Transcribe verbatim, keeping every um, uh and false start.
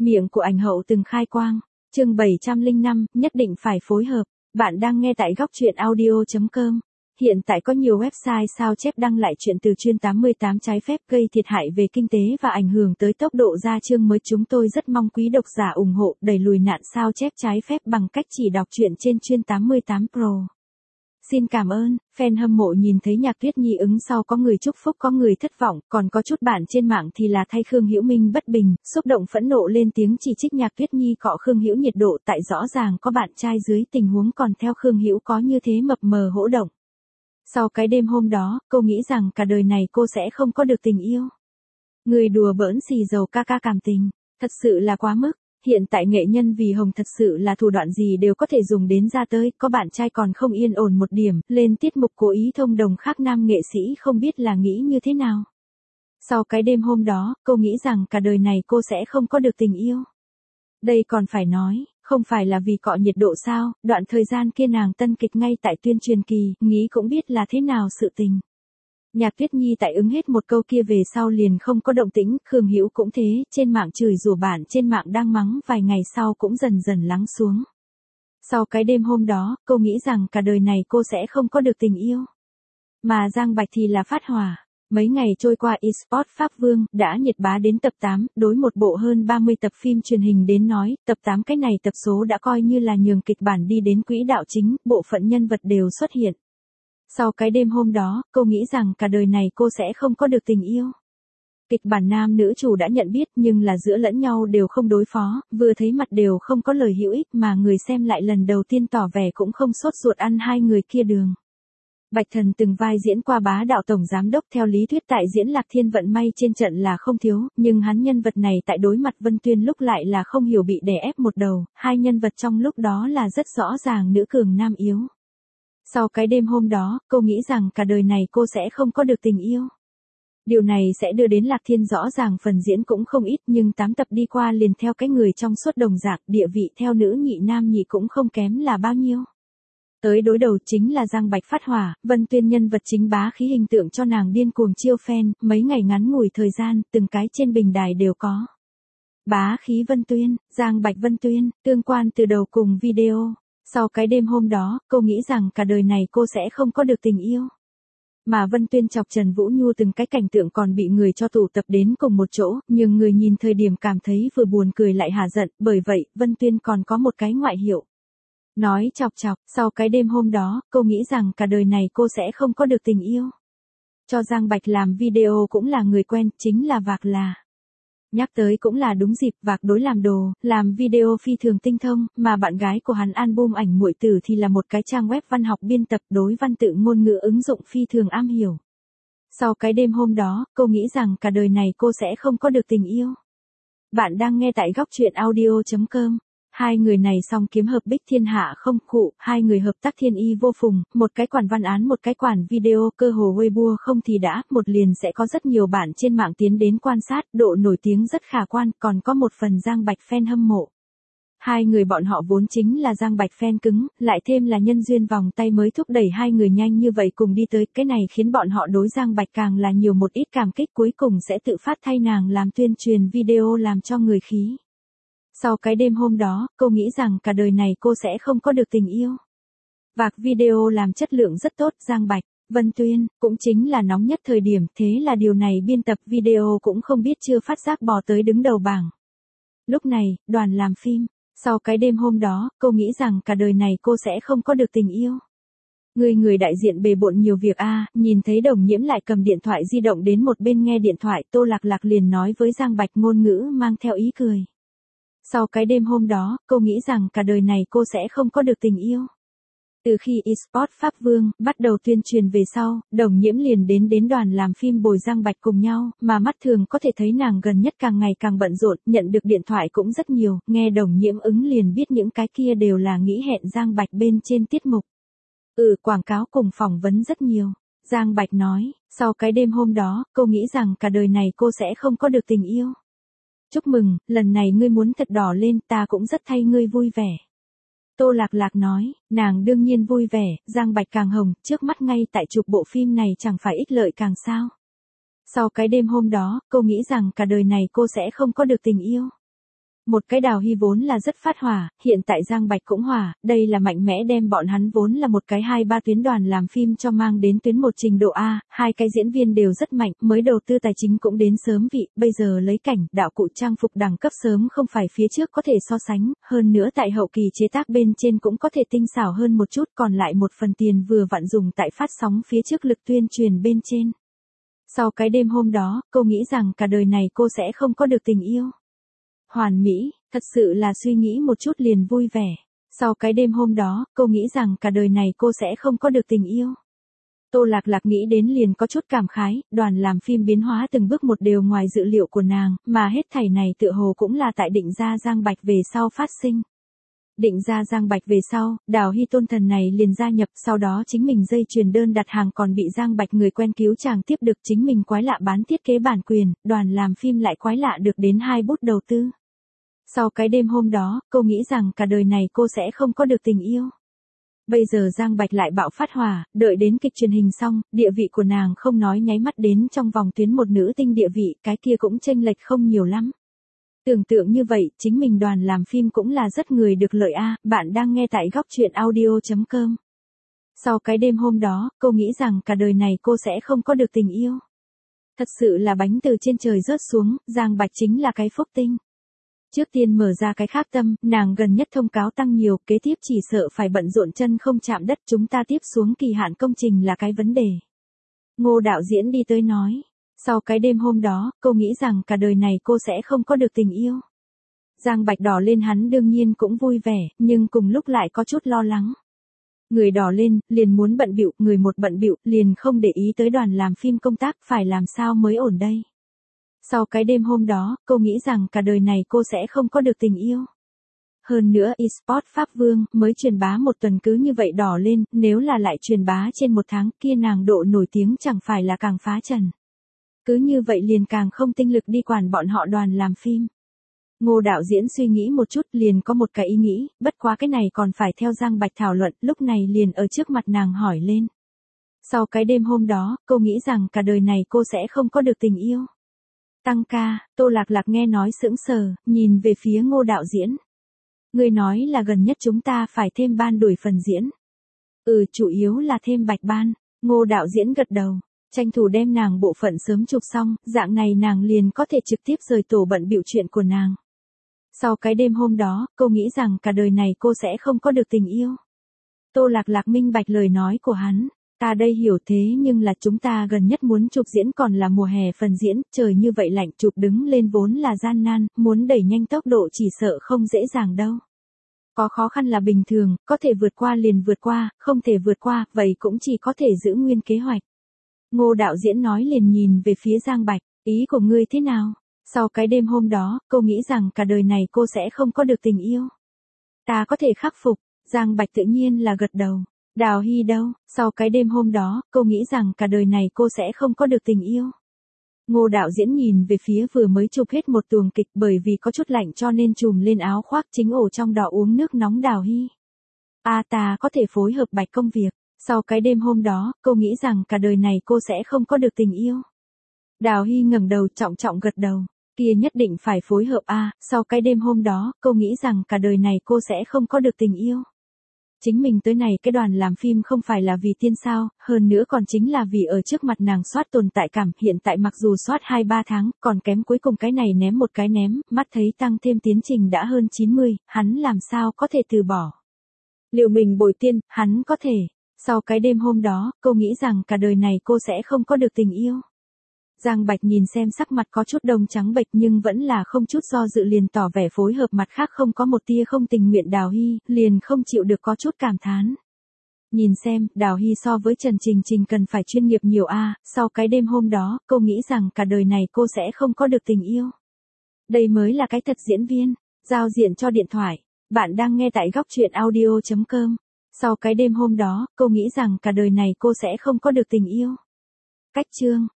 Miệng của ảnh hậu từng khai quang. Chương bảy trăm lẻ năm, nhất định phải phối hợp. Bạn đang nghe tại góc truyện audio chấm com. Hiện tại có nhiều website sao chép đăng lại chuyện từ chuyên tám mươi tám trái phép gây thiệt hại về kinh tế và ảnh hưởng tới tốc độ ra chương mới. Chúng tôi rất mong quý độc giả ủng hộ đẩy lùi nạn sao chép trái phép bằng cách chỉ đọc truyện trên chuyên tám mươi tám Pro. Xin cảm ơn. Fan hâm mộ nhìn thấy Nhạc Tuyết Nhi ứng sau có người chúc phúc có người thất vọng, còn có chút bạn trên mạng thì là thay Khương Hữu Minh bất bình, xúc động phẫn nộ lên tiếng chỉ trích Nhạc Tuyết Nhi cọ Khương Hữu nhiệt độ tại rõ ràng có bạn trai dưới tình huống còn theo Khương Hữu có như thế mập mờ hỗ động. Sau cái đêm hôm đó, cô nghĩ rằng cả đời này cô sẽ không có được tình yêu. Người đùa bỡn xì dầu ca ca cảm tình, thật sự là quá mức. Hiện tại nghệ nhân vì hồng thật sự là thủ đoạn gì đều có thể dùng đến ra tới, có bạn trai còn không yên ổn một điểm, lên tiết mục cố ý thông đồng khác nam nghệ sĩ không biết là nghĩ như thế nào. Sau cái đêm hôm đó, cô nghĩ rằng cả đời này cô sẽ không có được tình yêu. Đây còn phải nói, không phải là vì cọ nhiệt độ sao, đoạn thời gian kia nàng tân kịch ngay tại tuyên truyền kỳ, nghĩ cũng biết là thế nào sự tình. Nhạc Tuyết Nhi tại ứng hết một câu kia về sau liền không có động tĩnh, Khương Hữu cũng thế, trên mạng chửi rủa bạn trên mạng đang mắng vài ngày sau cũng dần dần lắng xuống. Sau cái đêm hôm đó, cô nghĩ rằng cả đời này cô sẽ không có được tình yêu. Mà Giang Bạch thì là phát hỏa. Mấy ngày trôi qua eSports Pháp Vương đã nhiệt bá đến tập tám, đối một bộ hơn ba mươi tập phim truyền hình đến nói, tập tám cái này tập số đã coi như là nhường kịch bản đi đến quỹ đạo chính, bộ phận nhân vật đều xuất hiện. Sau cái đêm hôm đó, cô nghĩ rằng cả đời này cô sẽ không có được tình yêu. Kịch bản nam nữ chủ đã nhận biết nhưng là giữa lẫn nhau đều không đối phó, vừa thấy mặt đều không có lời hữu ích mà người xem lại lần đầu tiên tỏ vẻ cũng không sốt ruột ăn hai người kia đường. Bạch Thần từng vai diễn qua bá đạo tổng giám đốc theo lý thuyết tại diễn Lạc Thiên vận may trên trận là không thiếu, nhưng hắn nhân vật này tại đối mặt Vân Tuyên lúc lại là không hiểu bị đè ép một đầu, hai nhân vật trong lúc đó là rất rõ ràng nữ cường nam yếu. Sau cái đêm hôm đó, cô nghĩ rằng cả đời này cô sẽ không có được tình yêu. Điều này sẽ đưa đến Lạc Thiên rõ ràng phần diễn cũng không ít nhưng tám tập đi qua liền theo cái người trong suốt đồng dạng, địa vị theo nữ nhị nam nhị cũng không kém là bao nhiêu. Tới đối đầu chính là Giang Bạch phát hỏa, Vân Tuyên nhân vật chính bá khí hình tượng cho nàng điên cuồng chiêu fan, mấy ngày ngắn ngủi thời gian, từng cái trên bình đài đều có. Bá khí Vân Tuyên, Giang Bạch Vân Tuyên, tương quan từ đầu cùng video. Sau cái đêm hôm đó, cô nghĩ rằng cả đời này cô sẽ không có được tình yêu. Mà Vân Tuyên chọc Trần Vũ Nhu từng cái cảnh tượng còn bị người cho tụ tập đến cùng một chỗ, nhưng người nhìn thời điểm cảm thấy vừa buồn cười lại hả giận, bởi vậy, Vân Tuyên còn có một cái ngoại hiệu. Nói chọc chọc, sau cái đêm hôm đó, cô nghĩ rằng cả đời này cô sẽ không có được tình yêu. Cho Giang Bạch làm video cũng là người quen, chính là Vạc là. Nhắc tới cũng là đúng dịp, Vạc đối làm đồ, làm video phi thường tinh thông, mà bạn gái của hắn album ảnh muội tử thì là một cái trang web văn học biên tập đối văn tự ngôn ngữ ứng dụng phi thường am hiểu. Sau cái đêm hôm đó, cô nghĩ rằng cả đời này cô sẽ không có được tình yêu. Bạn đang nghe tại góc truyện audio chấm com. Hai người này song kiếm hợp bích thiên hạ không khụ, hai người hợp tác thiên y vô phùng, một cái quản văn án một cái quản video, cơ hồ Weibo không thì đã, một liền sẽ có rất nhiều bạn trên mạng tiến đến quan sát, độ nổi tiếng rất khả quan, còn có một phần Giang Bạch fan hâm mộ. Hai người bọn họ vốn chính là Giang Bạch fan cứng, lại thêm là nhân duyên vòng tay mới thúc đẩy hai người nhanh như vậy cùng đi tới, cái này khiến bọn họ đối Giang Bạch càng là nhiều một ít cảm kích, cuối cùng sẽ tự phát thay nàng làm tuyên truyền video làm cho người khí. Sau cái đêm hôm đó, cô nghĩ rằng cả đời này cô sẽ không có được tình yêu. Vạc video làm chất lượng rất tốt, Giang Bạch, Vân Tuyên, cũng chính là nóng nhất thời điểm, thế là điều này biên tập video cũng không biết chưa phát giác bò tới đứng đầu bảng. Lúc này, đoàn làm phim, sau cái đêm hôm đó, cô nghĩ rằng cả đời này cô sẽ không có được tình yêu. Người người đại diện bề bộn nhiều việc a à, nhìn thấy Đồng Nhiễm lại cầm điện thoại di động đến một bên nghe điện thoại, Tô Lạc Lạc liền nói với Giang Bạch ngôn ngữ mang theo ý cười. Sau cái đêm hôm đó, cô nghĩ rằng cả đời này cô sẽ không có được tình yêu. Từ khi eSports Pháp Vương bắt đầu tuyên truyền về sau, Đồng Nhiễm liền đến đến đoàn làm phim bồi Giang Bạch cùng nhau, mà mắt thường có thể thấy nàng gần nhất càng ngày càng bận rộn, nhận được điện thoại cũng rất nhiều, nghe Đồng Nhiễm ứng liền biết những cái kia đều là nghĩ hẹn Giang Bạch bên trên tiết mục. Ừ, quảng cáo cùng phỏng vấn rất nhiều. Giang Bạch nói, sau cái đêm hôm đó, cô nghĩ rằng cả đời này cô sẽ không có được tình yêu. Chúc mừng, lần này ngươi muốn thật đỏ lên, ta cũng rất thay ngươi vui vẻ. Tô Lạc Lạc nói, nàng đương nhiên vui vẻ, Giang Bạch càng hồng, trước mắt ngay tại chụp bộ phim này chẳng phải ích lợi càng sao. Sau cái đêm hôm đó, cô nghĩ rằng cả đời này cô sẽ không có được tình yêu. Một cái Đào Hy vốn là rất phát hỏa, hiện tại Giang Bạch cũng hỏa, đây là mạnh mẽ đem bọn hắn vốn là một cái hai ba tuyến đoàn làm phim cho mang đến tuyến một trình độ A, hai cái diễn viên đều rất mạnh, mới đầu tư tài chính cũng đến sớm vị, bây giờ lấy cảnh, đạo cụ trang phục đẳng cấp sớm không phải phía trước có thể so sánh, hơn nữa tại hậu kỳ chế tác bên trên cũng có thể tinh xảo hơn một chút, còn lại một phần tiền vừa vặn dùng tại phát sóng phía trước lực tuyên truyền bên trên. Sau cái đêm hôm đó, cô nghĩ rằng cả đời này cô sẽ không có được tình yêu hoàn mỹ, thật sự là suy nghĩ một chút liền vui vẻ. Sau cái đêm hôm đó, cô nghĩ rằng cả đời này cô sẽ không có được tình yêu. Tô Lạc Lạc nghĩ đến liền có chút cảm khái, đoàn làm phim biến hóa từng bước một đều ngoài dự liệu của nàng, mà hết thảy này tựa hồ cũng là tại định ra Giang Bạch về sau phát sinh. Định ra Giang Bạch về sau, Đào Hy tôn thần này liền gia nhập, sau đó chính mình dây chuyền đơn đặt hàng còn bị Giang Bạch người quen cứu chàng tiếp được, chính mình quái lạ bán thiết kế bản quyền, đoàn làm phim lại quái lạ được đến hai bút đầu tư. Sau cái đêm hôm đó, cô nghĩ rằng cả đời này cô sẽ không có được tình yêu. Bây giờ Giang Bạch lại bạo phát hỏa, đợi đến kịch truyền hình xong, địa vị của nàng không nói nháy mắt đến trong vòng tuyến một nữ tinh địa vị, cái kia cũng chênh lệch không nhiều lắm. Tưởng tượng như vậy, chính mình đoàn làm phim cũng là rất người được lợi a. Bạn đang nghe tại góc truyện audio chấm com. Sau cái đêm hôm đó, cô nghĩ rằng cả đời này cô sẽ không có được tình yêu. Thật sự là bánh từ trên trời rớt xuống, Giang Bạch chính là cái phúc tinh. Trước tiên mở ra cái khác tâm, nàng gần nhất thông cáo tăng nhiều, kế tiếp chỉ sợ phải bận rộn chân không chạm đất, chúng ta tiếp xuống kỳ hạn công trình là cái vấn đề. Ngô đạo diễn đi tới nói. Sau cái đêm hôm đó, cô nghĩ rằng cả đời này cô sẽ không có được tình yêu. Giang Bạch đỏ lên, hắn đương nhiên cũng vui vẻ, nhưng cùng lúc lại có chút lo lắng. Người đỏ lên, liền muốn bận bịu, người một bận bịu, liền không để ý tới đoàn làm phim công tác, phải làm sao mới ổn đây. Sau cái đêm hôm đó, cô nghĩ rằng cả đời này cô sẽ không có được tình yêu. Hơn nữa eSport Pháp Vương mới truyền bá một tuần cứ như vậy đỏ lên, nếu là lại truyền bá trên một tháng kia nàng độ nổi tiếng chẳng phải là càng phá trần. Cứ như vậy liền càng không tinh lực đi quản bọn họ đoàn làm phim. Ngô đạo diễn suy nghĩ một chút liền có một cái ý nghĩ, bất quá cái này còn phải theo Giang Bạch thảo luận, lúc này liền ở trước mặt nàng hỏi lên. Sau cái đêm hôm đó, cô nghĩ rằng cả đời này cô sẽ không có được tình yêu. Tăng ca, Tô Lạc Lạc nghe nói sững sờ, nhìn về phía Ngô đạo diễn. Người nói là gần nhất chúng ta phải thêm ban đổi phần diễn. Ừ, chủ yếu là thêm Bạch ban. Ngô đạo diễn gật đầu. Tranh thủ đem nàng bộ phận sớm chụp xong, dạng này nàng liền có thể trực tiếp rời tổ bận bịu chuyện của nàng. Sau cái đêm hôm đó, cô nghĩ rằng cả đời này cô sẽ không có được tình yêu. Tô Lạc Lạc minh bạch lời nói của hắn. Ta đây hiểu thế nhưng là chúng ta gần nhất muốn chụp diễn còn là mùa hè phần diễn, trời như vậy lạnh chụp đứng lên vốn là gian nan, muốn đẩy nhanh tốc độ chỉ sợ không dễ dàng đâu. Có khó khăn là bình thường, có thể vượt qua liền vượt qua, không thể vượt qua, vậy cũng chỉ có thể giữ nguyên kế hoạch. Ngô đạo diễn nói liền nhìn về phía Giang Bạch, ý của ngươi thế nào? Sau cái đêm hôm đó, cô nghĩ rằng cả đời này cô sẽ không có được tình yêu. Ta có thể khắc phục, Giang Bạch tự nhiên là gật đầu. Đào Hy đâu? Sau cái đêm hôm đó, cô nghĩ rằng cả đời này cô sẽ không có được tình yêu. Ngô đạo diễn nhìn về phía vừa mới chụp hết một tuồng kịch, bởi vì có chút lạnh cho nên trùm lên áo khoác chính ổ trong đỏ uống nước nóng Đào Hy. A ta có thể phối hợp Bạch công việc. Sau cái đêm hôm đó, cô nghĩ rằng cả đời này cô sẽ không có được tình yêu. Đào Hy ngẩng đầu trọng trọng gật đầu. Kia nhất định phải phối hợp a. À, sau cái đêm hôm đó, cô nghĩ rằng cả đời này cô sẽ không có được tình yêu. Chính mình tới này cái đoàn làm phim không phải là vì tiên sao, hơn nữa còn chính là vì ở trước mặt nàng soát tồn tại cảm, hiện tại mặc dù soát hai ba tháng, còn kém cuối cùng cái này ném một cái ném, mắt thấy tăng thêm tiến trình đã hơn chín mươi, hắn làm sao có thể từ bỏ. Liệu mình bồi tiên, hắn có thể. Sau cái đêm hôm đó, cô nghĩ rằng cả đời này cô sẽ không có được tình yêu. Giang Bạch nhìn xem sắc mặt có chút đông trắng bệch nhưng vẫn là không chút do dự liền tỏ vẻ phối hợp, mặt khác không có một tia không tình nguyện. Đào Hy liền không chịu được có chút cảm thán. Nhìn xem, Đào Hy so với Trần Trình Trình cần phải chuyên nghiệp nhiều a. À, sau cái đêm hôm đó, cô nghĩ rằng cả đời này cô sẽ không có được tình yêu. Đây mới là cái thật diễn viên. Giao diện cho điện thoại. Bạn đang nghe tại góc truyện audio chấm com. Sau cái đêm hôm đó, cô nghĩ rằng cả đời này cô sẽ không có được tình yêu. Cách chương.